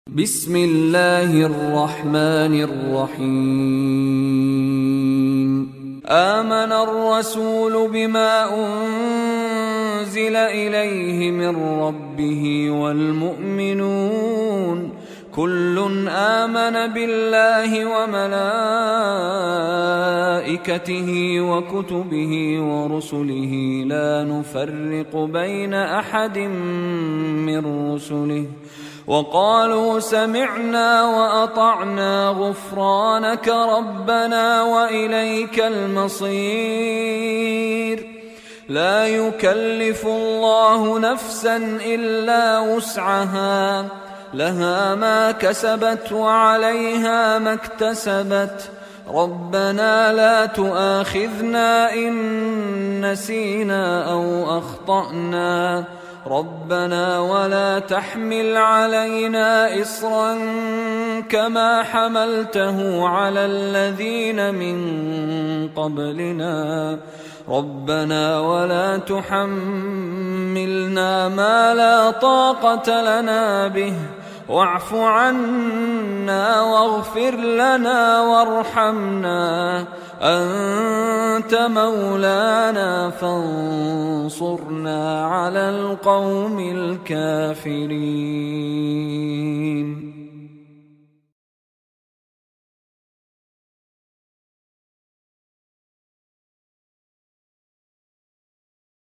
بسم الله الرحمن الرحيم. آمن الرسول بما أنزل إليه من ربه والمؤمنون كل آمن بالله وملائكته وكتبه ورسله لا نفرق بين أحد من رسله وقالوا سمعنا وأطعنا غفرانك ربنا وإليك المصير. لا يكلف الله نفسا إلا وسعها لها ما كسبت وعليها ما اكتسبت ربنا لا تؤاخذنا إن نسينا أو أخطأنا ربنا ولا تحمل علينا إصرا كما حملته على الذين من قبلنا ربنا ولا تحملنا ما لا طاقة لنا به واعف عنا واغفر لنا وارحمنا أنت مولانا فانصرنا على القوم الكافرين.